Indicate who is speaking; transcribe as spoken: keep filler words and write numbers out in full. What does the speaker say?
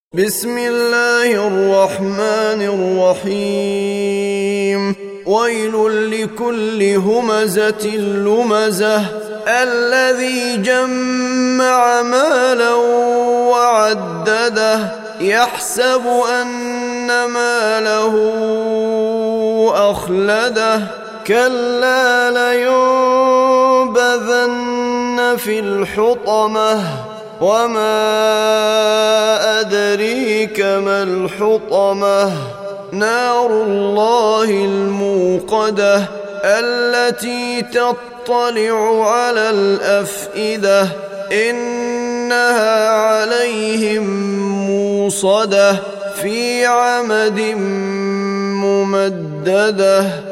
Speaker 1: بسم الله الرحمن الرحيم ويل لكل همزة لمزة الذي جمع مالا وعدده يحسب أن ماله أخلده كلا لينبذن في الحطمة وما أدريك ما الحطمة نار الله الموقدة التي تطلع على الأفئدة إنها عليهم موصدة في عمد ممددة.